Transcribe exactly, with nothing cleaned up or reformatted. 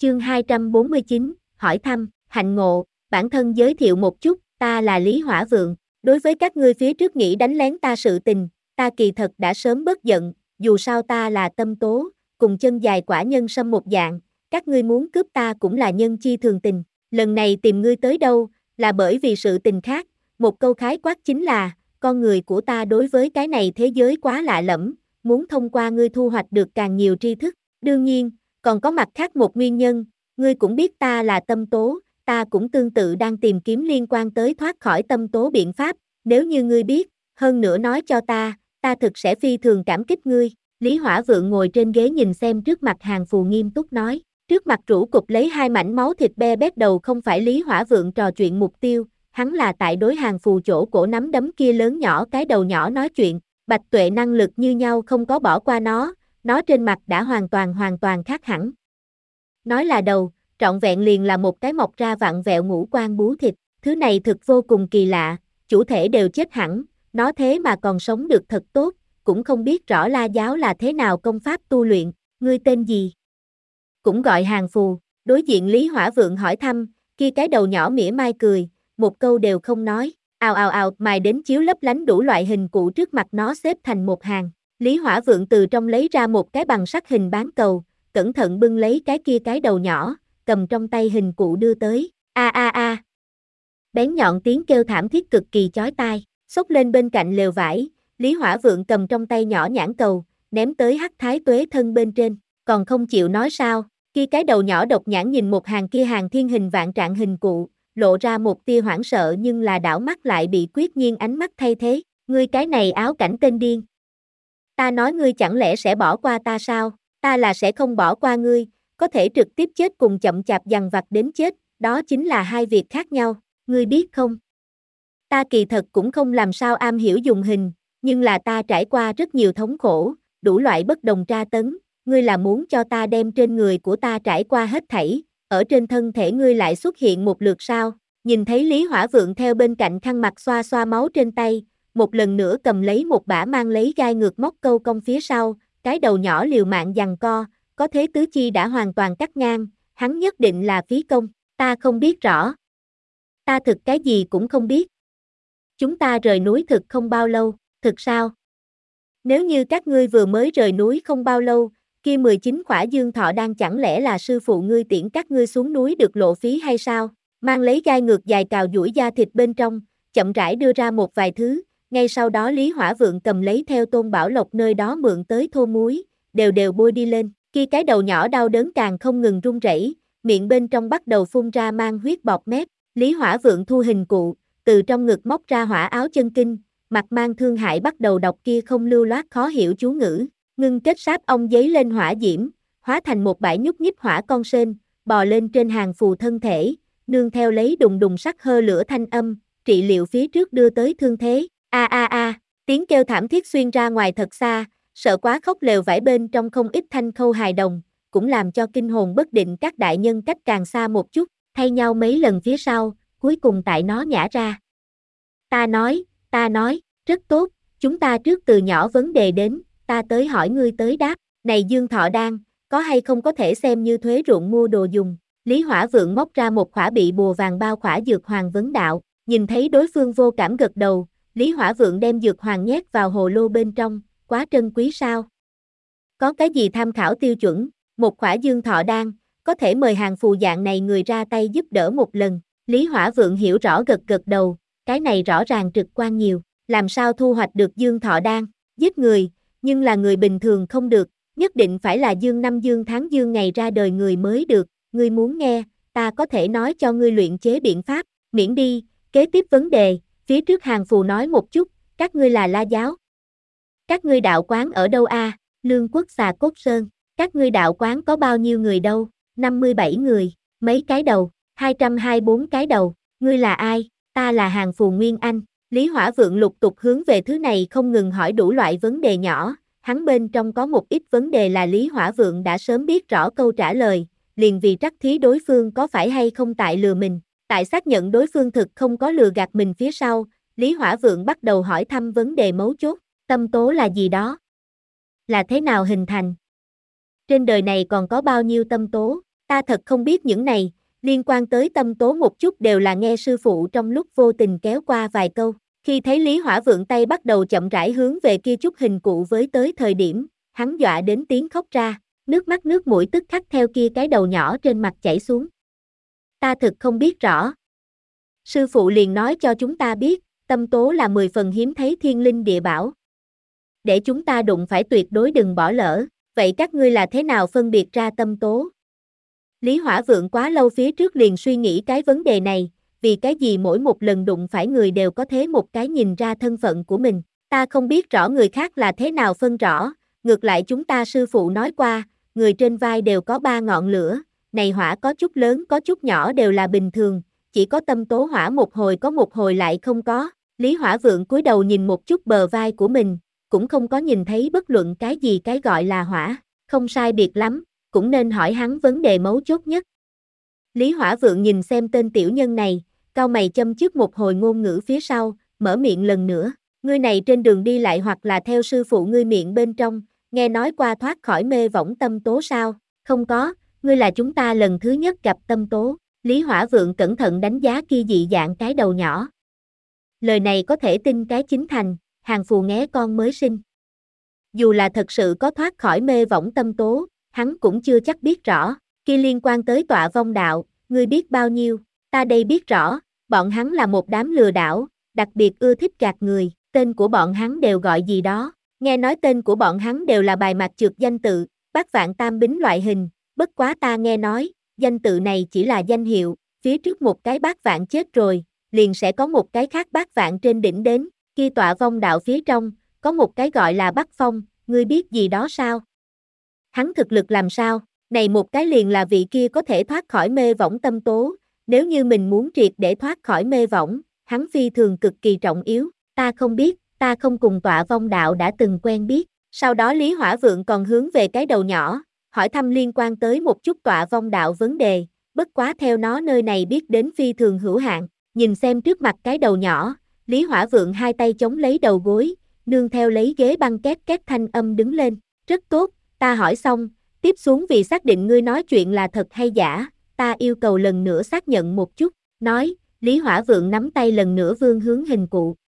Chương hai trăm bốn mươi chín, hỏi thăm, hạnh ngộ, bản thân giới thiệu một chút, ta là Lý Hỏa Vượng. Đối với các ngươi phía trước nghĩ đánh lén ta sự tình, ta kỳ thật đã sớm bớt giận, dù sao ta là Tâm Tố, cùng chân dài quả nhân sâm một dạng, các ngươi muốn cướp ta cũng là nhân chi thường tình. Lần này tìm ngươi tới đâu, là bởi vì sự tình khác, một câu khái quát chính là, con người của ta đối với cái này thế giới quá lạ lẫm, muốn thông qua ngươi thu hoạch được càng nhiều tri thức. Đương nhiên, còn có mặt khác một nguyên nhân, ngươi cũng biết ta là Tâm Tố, ta cũng tương tự đang tìm kiếm liên quan tới thoát khỏi tâm tố biện pháp, nếu như ngươi biết, hơn nữa nói cho ta, ta thực sẽ phi thường cảm kích ngươi. Lý Hỏa Vượng ngồi trên ghế nhìn xem trước mặt hàng phù nghiêm túc nói, trước mặt rũ cục lấy hai mảnh máu thịt be bét đầu không phải Lý Hỏa Vượng trò chuyện mục tiêu, hắn là tại đối hàng phù chỗ cổ nắm đấm kia lớn nhỏ cái đầu nhỏ nói chuyện, Bạch Tuệ năng lực như nhau không có bỏ qua nó, nó trên mặt đã hoàn toàn hoàn toàn khác hẳn. Nói là đầu, trọn vẹn liền là một cái mọc ra vặn vẹo ngũ quan bú thịt, thứ này thực vô cùng kỳ lạ, chủ thể đều chết hẳn, nó thế mà còn sống được thật tốt, cũng không biết rõ La Giáo là thế nào công pháp tu luyện, ngươi tên gì? Cũng gọi hàng phù, đối diện Lý Hỏa Vượng hỏi thăm, kia cái đầu nhỏ mỉa mai cười, một câu đều không nói, ào ào ào mài đến chiếu lấp lánh đủ loại hình cụ trước mặt nó xếp thành một hàng, Lý Hỏa Vượng từ trong lấy ra một cái bằng sắt hình bán cầu, cẩn thận bưng lấy cái kia cái đầu nhỏ, cầm trong tay hình cụ đưa tới, a a a. Bén nhọn tiếng kêu thảm thiết cực kỳ chói tai, xốc lên bên cạnh lều vải, Lý Hỏa Vượng cầm trong tay nhỏ nhãn cầu, ném tới Hắc Thái Tuế thân bên trên, còn không chịu nói sao, kia cái đầu nhỏ độc nhãn nhìn một hàng kia hàng thiên hình vạn trạng hình cụ, lộ ra một tia hoảng sợ nhưng là đảo mắt lại bị quyết nhiên ánh mắt thay thế, ngươi cái này áo cảnh tên điên. Ta nói ngươi chẳng lẽ sẽ bỏ qua ta sao, ta là sẽ không bỏ qua ngươi, có thể trực tiếp chết cùng chậm chạp dằn vặt đến chết, đó chính là hai việc khác nhau, ngươi biết không? Ta kỳ thật cũng không làm sao am hiểu dùng hình, nhưng là ta trải qua rất nhiều thống khổ, đủ loại bất đồng tra tấn, ngươi là muốn cho ta đem trên người của ta trải qua hết thảy, ở trên thân thể ngươi lại xuất hiện một lượt sao? Nhìn thấy Lý Hỏa Vượng theo bên cạnh khăn mặt xoa xoa máu trên tay, một lần nữa cầm lấy một bả mang lấy gai ngược móc câu cong phía sau, cái đầu nhỏ liều mạng giằng co, có thế tứ chi đã hoàn toàn cắt ngang, hắn nhất định là phí công, ta không biết rõ. Ta thực cái gì cũng không biết. Chúng ta rời núi thực không bao lâu, thực sao? Nếu như các ngươi vừa mới rời núi không bao lâu, kia mười chín khỏa dương thọ đan chẳng lẽ là sư phụ ngươi tiễn các ngươi xuống núi được lộ phí hay sao? Mang lấy gai ngược dài cào duỗi da thịt bên trong, chậm rãi đưa ra một vài thứ, ngay sau đó Lý Hỏa Vượng cầm lấy theo Tôn Bảo Lộc nơi đó mượn tới thô muối, đều đều bôi đi lên, kia cái đầu nhỏ đau đớn càng không ngừng run rẩy, miệng bên trong bắt đầu phun ra mang huyết bọt mép, Lý Hỏa Vượng thu hình cụ, từ trong ngực móc ra hỏa áo chân kinh, mặt mang thương hại bắt đầu đọc kia không lưu loát khó hiểu chú ngữ, ngưng kết sáp ong giấy lên hỏa diễm, hóa thành một bãi nhúc nhích hỏa con sên, bò lên trên hàng phù thân thể, nương theo lấy đùng đùng sắc hơ lửa thanh âm, trị liệu phía trước đưa tới thương thế, a a a, tiếng kêu thảm thiết xuyên ra ngoài thật xa, sợ quá khóc lều vải bên trong không ít thanh khâu hài đồng, cũng làm cho kinh hồn bất định các đại nhân cách càng xa một chút, thay nhau mấy lần phía sau, cuối cùng tại nó nhả ra. Ta nói, ta nói, rất tốt, chúng ta trước từ nhỏ vấn đề đến, ta tới hỏi ngươi tới đáp, này Dương Thọ Đan, có hay không có thể xem như thuế ruộng mua đồ dùng, Lý Hỏa Vượng móc ra một khỏa bị bùa vàng bao khỏa dược hoàng vấn đạo, nhìn thấy đối phương vô cảm gật đầu, Lý Hỏa Vượng đem dược hoàng nhét vào hồ lô bên trong, quá trân quý sao? Có cái gì tham khảo tiêu chuẩn, một khỏa Dương Thọ Đan, có thể mời hàng phù dạng này người ra tay giúp đỡ một lần, Lý Hỏa Vượng hiểu rõ gật gật đầu, cái này rõ ràng trực quan nhiều, làm sao thu hoạch được Dương Thọ Đan, giết người, nhưng là người bình thường không được, nhất định phải là dương năm dương tháng dương ngày ra đời người mới được, ngươi muốn nghe, ta có thể nói cho ngươi luyện chế biện pháp, miễn đi, kế tiếp vấn đề, phía trước hàng phù nói một chút, các ngươi là La Giáo. Các ngươi đạo quán ở đâu a? Lương Quốc Xà Cốt Sơn, các ngươi đạo quán có bao nhiêu người đâu? năm mươi bảy người, mấy cái đầu, hai trăm hai mươi bốn cái đầu, ngươi là ai? Ta là hàng phù Nguyên Anh. Lý Hỏa Vượng lục tục hướng về thứ này không ngừng hỏi đủ loại vấn đề nhỏ, hắn bên trong có một ít vấn đề là Lý Hỏa Vượng đã sớm biết rõ câu trả lời, liền vì trắc thí đối phương có phải hay không tại lừa mình, tại xác nhận đối phương thực không có lừa gạt mình phía sau, Lý Hỏa Vượng bắt đầu hỏi thăm vấn đề mấu chốt, tâm tố là gì đó? Là thế nào hình thành? Trên đời này còn có bao nhiêu tâm tố? Ta thật không biết những này, liên quan tới tâm tố một chút đều là nghe sư phụ trong lúc vô tình kéo qua vài câu. Khi thấy Lý Hỏa Vượng tay bắt đầu chậm rãi hướng về kia chút hình cụ với tới thời điểm, hắn dọa đến tiếng khóc ra, nước mắt nước mũi tức khắc theo kia cái đầu nhỏ trên mặt chảy xuống. Ta thực không biết rõ. Sư phụ liền nói cho chúng ta biết, tâm tố là mười phần hiếm thấy thiên linh địa bảo. Để chúng ta đụng phải tuyệt đối đừng bỏ lỡ, vậy các ngươi là thế nào phân biệt ra tâm tố? Lý Hỏa Vượng quá lâu phía trước liền suy nghĩ cái vấn đề này, vì cái gì mỗi một lần đụng phải người đều có thế một cái nhìn ra thân phận của mình. Ta không biết rõ người khác là thế nào phân rõ, ngược lại chúng ta sư phụ nói qua, người trên vai đều có ba ngọn lửa, này hỏa có chút lớn có chút nhỏ đều là bình thường, chỉ có tâm tố hỏa một hồi có một hồi lại không có. Lý Hỏa Vượng cúi đầu nhìn một chút bờ vai của mình, cũng không có nhìn thấy bất luận cái gì cái gọi là hỏa, không sai biệt lắm, cũng nên hỏi hắn vấn đề mấu chốt nhất. Lý Hỏa Vượng nhìn xem tên tiểu nhân này, cau mày châm chước một hồi ngôn ngữ phía sau, mở miệng lần nữa, ngươi này trên đường đi lại hoặc là theo sư phụ ngươi miệng bên trong, nghe nói qua thoát khỏi mê võng tâm tố sao? Không có, ngươi là chúng ta lần thứ nhất gặp tâm tố. Lý Hỏa Vượng cẩn thận đánh giá kia dị dạng cái đầu nhỏ. Lời này có thể tin cái chính thành, hàng phù nghé con mới sinh. Dù là thật sự có thoát khỏi mê võng tâm tố, hắn cũng chưa chắc biết rõ, kia liên quan tới tọa vong đạo, ngươi biết bao nhiêu, ta đây biết rõ, bọn hắn là một đám lừa đảo, đặc biệt ưa thích gạt người, tên của bọn hắn đều gọi gì đó, nghe nói tên của bọn hắn đều là bài mặt trượt danh tự, bát vạn tam bính loại hình, bất quá ta nghe nói, danh tự này chỉ là danh hiệu, phía trước một cái bát vạn chết rồi, liền sẽ có một cái khác bát vạn trên đỉnh đến, kia tọa vong đạo phía trong, có một cái gọi là Bắc Phong, ngươi biết gì đó sao? Hắn thực lực làm sao? Này một cái liền là vị kia có thể thoát khỏi mê võng tâm tố, nếu như mình muốn triệt để thoát khỏi mê võng, hắn phi thường cực kỳ trọng yếu, ta không biết, ta không cùng tọa vong đạo đã từng quen biết. Sau đó Lý Hỏa Vượng còn hướng về cái đầu nhỏ, hỏi thăm liên quan tới một chút tọa vong đạo vấn đề, bất quá theo nó nơi này biết đến phi thường hữu hạn, nhìn xem trước mặt cái đầu nhỏ, Lý Hỏa Vượng hai tay chống lấy đầu gối, nương theo lấy ghế băng két két thanh âm đứng lên, rất tốt, ta hỏi xong, tiếp xuống vì xác định ngươi nói chuyện là thật hay giả, ta yêu cầu lần nữa xác nhận một chút, nói, Lý Hỏa Vượng nắm tay lần nữa vươn hướng hình cụ,